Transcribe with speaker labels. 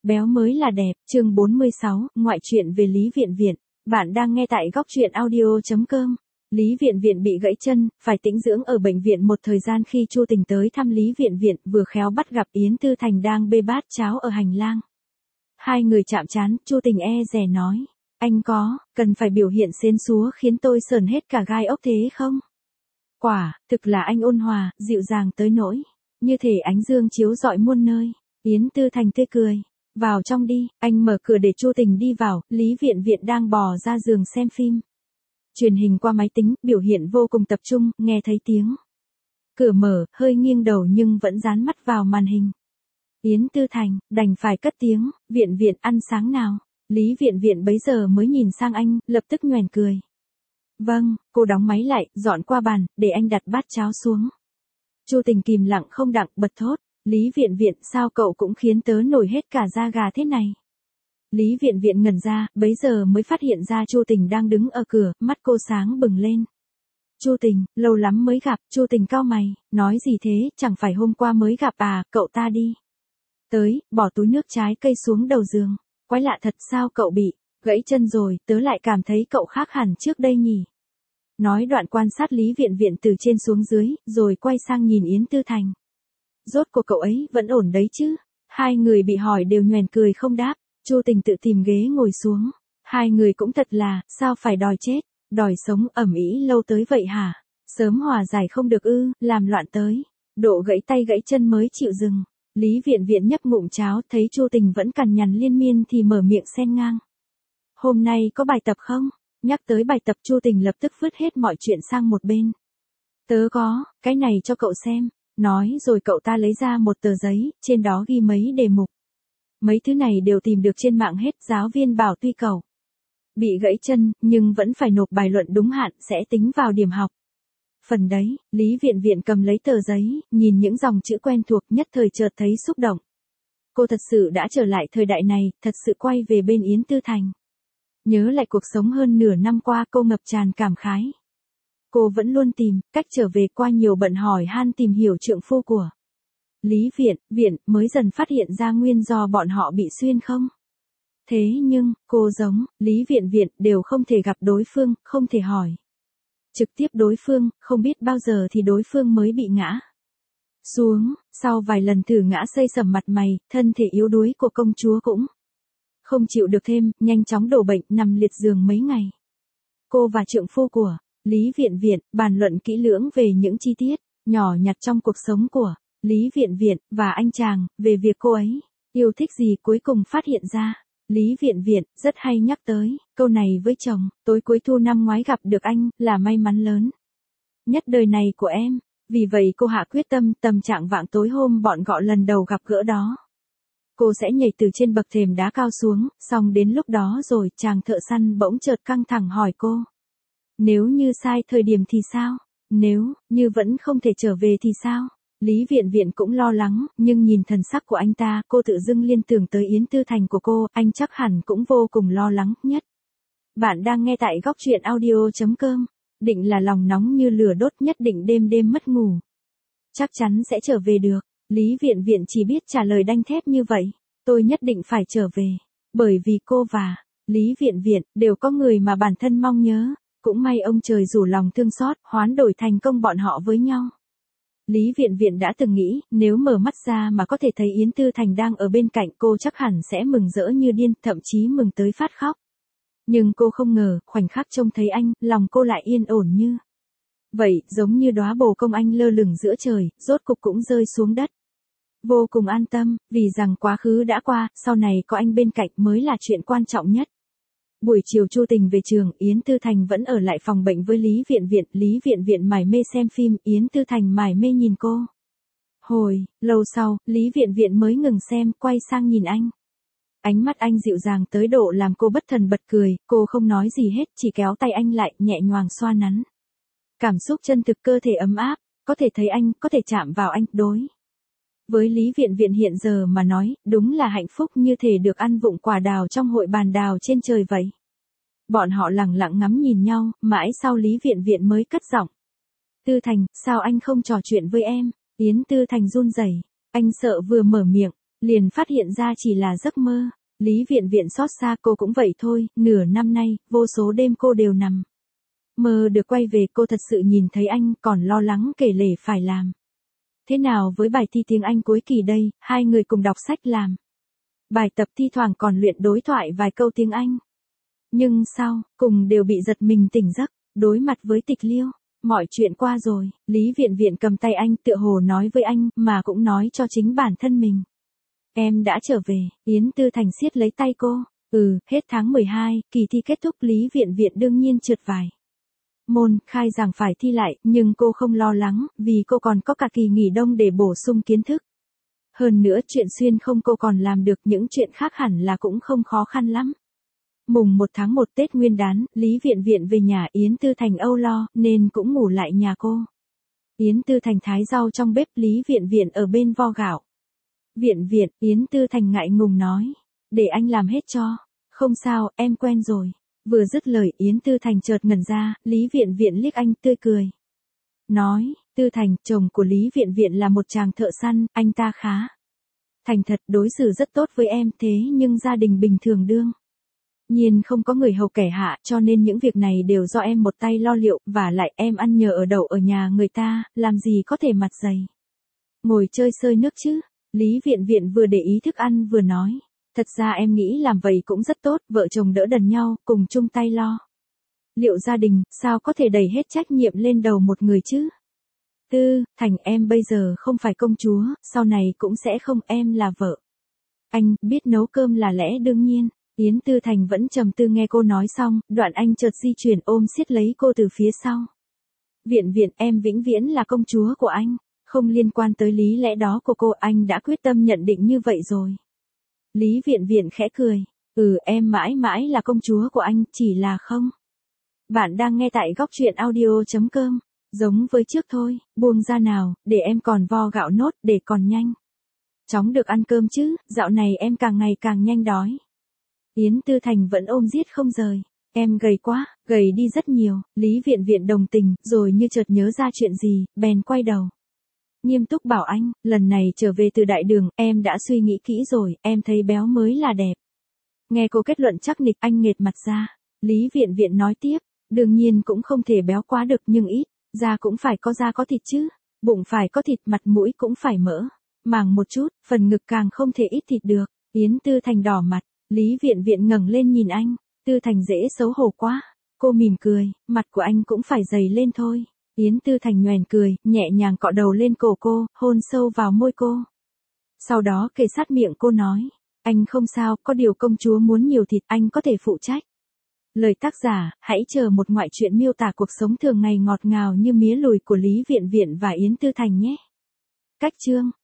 Speaker 1: Béo mới là đẹp, chương 46, ngoại truyện về Lý Viện Viện. Bạn đang nghe tại góc truyện audio.com. Lý Viện Viện bị gãy chân, phải tĩnh dưỡng ở bệnh viện một thời gian khi Chu Tình tới thăm Lý Viện Viện, vừa khéo bắt gặp Yến Tư Thành đang bê bát cháo ở hành lang. Hai người chạm trán, Chu Tình e dè nói, anh cần phải biểu hiện xến xúa khiến tôi sởn hết cả gai ốc thế không? Quả, thực là anh ôn hòa, dịu dàng tới nỗi, như thể ánh dương chiếu rọi muôn nơi. Yến Tư Thành tươi cười. Vào trong đi, anh mở cửa để Chu Tình đi vào, Lý Viện Viện đang bò ra giường xem phim. Truyền hình qua máy tính, biểu hiện vô cùng tập trung, nghe thấy tiếng cửa mở, hơi nghiêng đầu nhưng vẫn dán mắt vào màn hình. Yến Tư Thành, đành phải cất tiếng, Viện Viện ăn sáng nào. Lý Viện Viện bấy giờ mới nhìn sang anh, lập tức nhoẻn cười. Vâng, cô đóng máy lại, dọn qua bàn, để anh đặt bát cháo xuống. Chu Tình kìm lặng không đặng, bật thốt. Lý Viện Viện, sao cậu cũng khiến tớ nổi hết cả da gà thế này? Lý Viện Viện ngẩn ra, bấy giờ mới phát hiện ra Chu Tình đang đứng ở cửa, mắt cô sáng bừng lên. Chu Tình, lâu lắm mới gặp. Chu Tình cau mày, nói gì thế, chẳng phải hôm qua mới gặp à, cậu ta đi. Tới, bỏ túi nước trái cây xuống đầu giường. Quái lạ thật, sao cậu bị gãy chân rồi, tớ lại cảm thấy cậu khác hẳn trước đây nhỉ. Nói đoạn quan sát Lý Viện Viện từ trên xuống dưới, rồi quay sang nhìn Yến Tư Thành. Rốt cuộc cậu ấy vẫn ổn đấy chứ? Hai người bị hỏi đều nhoẻn cười không đáp. Chu Tình tự tìm ghế ngồi xuống. Hai người cũng thật là, sao phải đòi chết, đòi sống ầm ĩ lâu tới vậy hả? Sớm hòa giải không được ư, làm loạn tới. Độ gãy tay gãy chân mới chịu dừng. Lý Viện Viện nhấp ngụm cháo, thấy Chu Tình vẫn cằn nhằn liên miên thì mở miệng xen ngang. Hôm nay có bài tập không? Nhắc tới bài tập, Chu Tình lập tức vứt hết mọi chuyện sang một bên. Tớ có, cái này cho cậu xem. Nói rồi cậu ta lấy ra một tờ giấy, trên đó ghi mấy đề mục. Mấy thứ này đều tìm được trên mạng hết, giáo viên bảo tuy cậu bị gãy chân, nhưng vẫn phải nộp bài luận đúng hạn, sẽ tính vào điểm học. Phần đấy, Lý Viện Viện cầm lấy tờ giấy, nhìn những dòng chữ quen thuộc, nhất thời chợt thấy xúc động. Cô thật sự đã trở lại thời đại này, thật sự quay về bên Yến Tư Thành. Nhớ lại cuộc sống hơn nửa năm qua, cô ngập tràn cảm khái. Cô vẫn luôn tìm cách trở về, qua nhiều bận hỏi han tìm hiểu trượng phu của Lý Viện, mới dần phát hiện ra nguyên do bọn họ bị xuyên không. Thế nhưng, cô giống Lý Viện đều không thể gặp đối phương, không thể hỏi trực tiếp đối phương, không biết bao giờ thì đối phương mới bị ngã xuống. Sau vài lần thử ngã xây sẩm mặt mày, thân thể yếu đuối của công chúa cũng không chịu được thêm, nhanh chóng đổ bệnh, nằm liệt giường mấy ngày. Cô và trượng phu của Lý Viện bàn luận kỹ lưỡng về những chi tiết nhỏ nhặt trong cuộc sống của Lý Viện và anh chàng, về việc cô ấy yêu thích gì. Cuối cùng phát hiện ra, Lý Viện rất hay nhắc tới câu này với chồng, tối cuối thu năm ngoái gặp được anh, là may mắn lớn nhất đời này của em. Vì vậy cô hạ quyết tâm, tầm trạng vạng tối hôm bọn họ lần đầu gặp gỡ đó, cô sẽ nhảy từ trên bậc thềm đá cao xuống. Xong đến lúc đó rồi, chàng thợ săn bỗng chợt căng thẳng hỏi cô, nếu như sai thời điểm thì sao? Nếu như vẫn không thể trở về thì sao? Lý Viện cũng lo lắng, nhưng nhìn thần sắc của anh ta, cô tự dưng liên tưởng tới Yến Tư Thành của cô, anh chắc hẳn cũng vô cùng lo lắng nhất. Bạn đang nghe tại góc truyện audio.com. Định là lòng nóng như lửa đốt, nhất định đêm đêm mất ngủ. Chắc chắn sẽ trở về được. Lý Viện chỉ biết trả lời đanh thép như vậy. Tôi nhất định phải trở về. Bởi vì cô và Lý Viện đều có người mà bản thân mong nhớ. Cũng may ông trời rủ lòng thương xót, hoán đổi thành công bọn họ với nhau. Lý Viện đã từng nghĩ, nếu mở mắt ra mà có thể thấy Yến Tư Thành đang ở bên cạnh cô chắc hẳn sẽ mừng rỡ như điên, thậm chí mừng tới phát khóc. Nhưng cô không ngờ, khoảnh khắc trông thấy anh, lòng cô lại yên ổn như vậy, giống như đóa bồ công anh lơ lửng giữa trời, rốt cục cũng rơi xuống đất. Vô cùng an tâm, vì rằng quá khứ đã qua, sau này có anh bên cạnh mới là chuyện quan trọng nhất. Buổi chiều Chu Tình về trường, Yến Tư Thành vẫn ở lại phòng bệnh với Lý Viện mải mê xem phim, Yến Tư Thành mải mê nhìn cô. Hồi lâu sau, Lý Viện mới ngừng xem, quay sang nhìn anh. Ánh mắt anh dịu dàng tới độ làm cô bất thần bật cười, cô không nói gì hết, chỉ kéo tay anh lại, nhẹ nhàng xoa nắn. Cảm xúc chân thực, cơ thể ấm áp, có thể thấy anh, có thể chạm vào anh, đối với Lý Viện hiện giờ mà nói, đúng là hạnh phúc như thể được ăn vụng quả đào trong hội bàn đào trên trời vậy. Bọn họ lặng lặng ngắm nhìn nhau, mãi sau Lý Viện mới cất giọng. Tư Thành, sao anh không trò chuyện với em? Yến Tư Thành run rẩy, anh sợ vừa mở miệng, liền phát hiện ra chỉ là giấc mơ. Lý Viện Viện xót xa, cô cũng vậy thôi, nửa năm nay, vô số đêm cô đều nằm mơ được quay về, cô thật sự nhìn thấy anh, còn lo lắng kể lể phải làm thế nào với bài thi tiếng Anh cuối kỳ đây, hai người cùng đọc sách làm bài tập, thi thoảng còn luyện đối thoại vài câu tiếng Anh. Nhưng sau, cùng đều bị giật mình tỉnh giấc, đối mặt với tịch liêu. Mọi chuyện qua rồi, Lý Viện Viện cầm tay anh tựa hồ nói với anh, mà cũng nói cho chính bản thân mình. Em đã trở về, Yến Tư Thành siết lấy tay cô. Hết tháng 12, kỳ thi kết thúc, Lý Viện Viện đương nhiên trượt vài môn, khai giảng phải thi lại, nhưng cô không lo lắng, vì cô còn có cả kỳ nghỉ đông để bổ sung kiến thức. Hơn nữa chuyện xuyên không cô còn làm được, những chuyện khác hẳn là cũng không khó khăn lắm. Mùng 1 tháng 1 Tết Nguyên đán, Lý Viện Viện về nhà, Yến Tư Thành âu lo, nên cũng ngủ lại nhà cô. Yến Tư Thành thái rau trong bếp, Lý Viện Viện ở bên vo gạo. Viện Viện, Yến Tư Thành ngại ngùng nói. Để anh làm hết cho. Không sao, em quen rồi. Vừa dứt lời, Yến Tư Thành chợt ngẩn ra, Lý Viện Viện liếc anh tươi cười. Nói, Tư Thành, chồng của Lý Viện Viện là một chàng thợ săn, anh ta khá thành thật, đối xử rất tốt với em, thế nhưng gia đình bình thường đương nhiên không có người hầu kẻ hạ, cho nên những việc này đều do em một tay lo liệu, và lại em ăn nhờ ở đậu ở nhà người ta, làm gì có thể mặt dày ngồi chơi sơi nước chứ. Lý Viện Viện vừa để ý thức ăn vừa nói. Thật ra em nghĩ làm vậy cũng rất tốt, vợ chồng đỡ đần nhau, cùng chung tay lo liệu gia đình, sao có thể đẩy hết trách nhiệm lên đầu một người chứ. Tư Thành, em bây giờ không phải công chúa, sau này cũng sẽ không, em là vợ anh, biết nấu cơm là lẽ đương nhiên. Yến Tư Thành vẫn trầm tư nghe cô nói xong, đoạn anh chợt di chuyển ôm siết lấy cô từ phía sau. Viện Viện, em vĩnh viễn là công chúa của anh, không liên quan tới lý lẽ đó của cô, anh đã quyết tâm nhận định như vậy rồi. Lý Viện Viện khẽ cười. Em mãi mãi là công chúa của anh, chỉ là không. Bạn đang nghe tại góc truyện audio.com. Giống với trước thôi, buông ra nào, để em còn vo gạo nốt, để còn nhanh chóng được ăn cơm chứ, dạo này em càng ngày càng nhanh đói. Yến Tư Thành vẫn ôm giết không rời. Em gầy quá, gầy đi rất nhiều. Lý Viện Viện đồng tình, rồi như chợt nhớ ra chuyện gì, bèn quay đầu nghiêm túc bảo anh, lần này trở về từ đại đường, em đã suy nghĩ kỹ rồi, em thấy béo mới là đẹp. Nghe cô kết luận chắc nịch, anh nghệt mặt ra. Lý Viện Viện nói tiếp, đương nhiên cũng không thể béo quá được, nhưng ít, da cũng phải có da có thịt chứ, bụng phải có thịt, mặt mũi cũng phải mỡ màng một chút, phần ngực càng không thể ít thịt được. Yến Tư Thành đỏ mặt, Lý Viện Viện ngẩng lên nhìn anh. Tư Thành dễ xấu hổ quá. Cô mỉm cười, mặt của anh cũng phải dày lên thôi. Yến Tư Thành nhoẻn cười, nhẹ nhàng cọ đầu lên cổ cô, hôn sâu vào môi cô. Sau đó kề sát miệng cô nói, anh không sao, có điều công chúa muốn nhiều thịt, anh có thể phụ trách. Lời tác giả, hãy chờ một ngoại truyện miêu tả cuộc sống thường ngày ngọt ngào như mía lùi của Lý Viện Viện và Yến Tư Thành nhé. Cách chương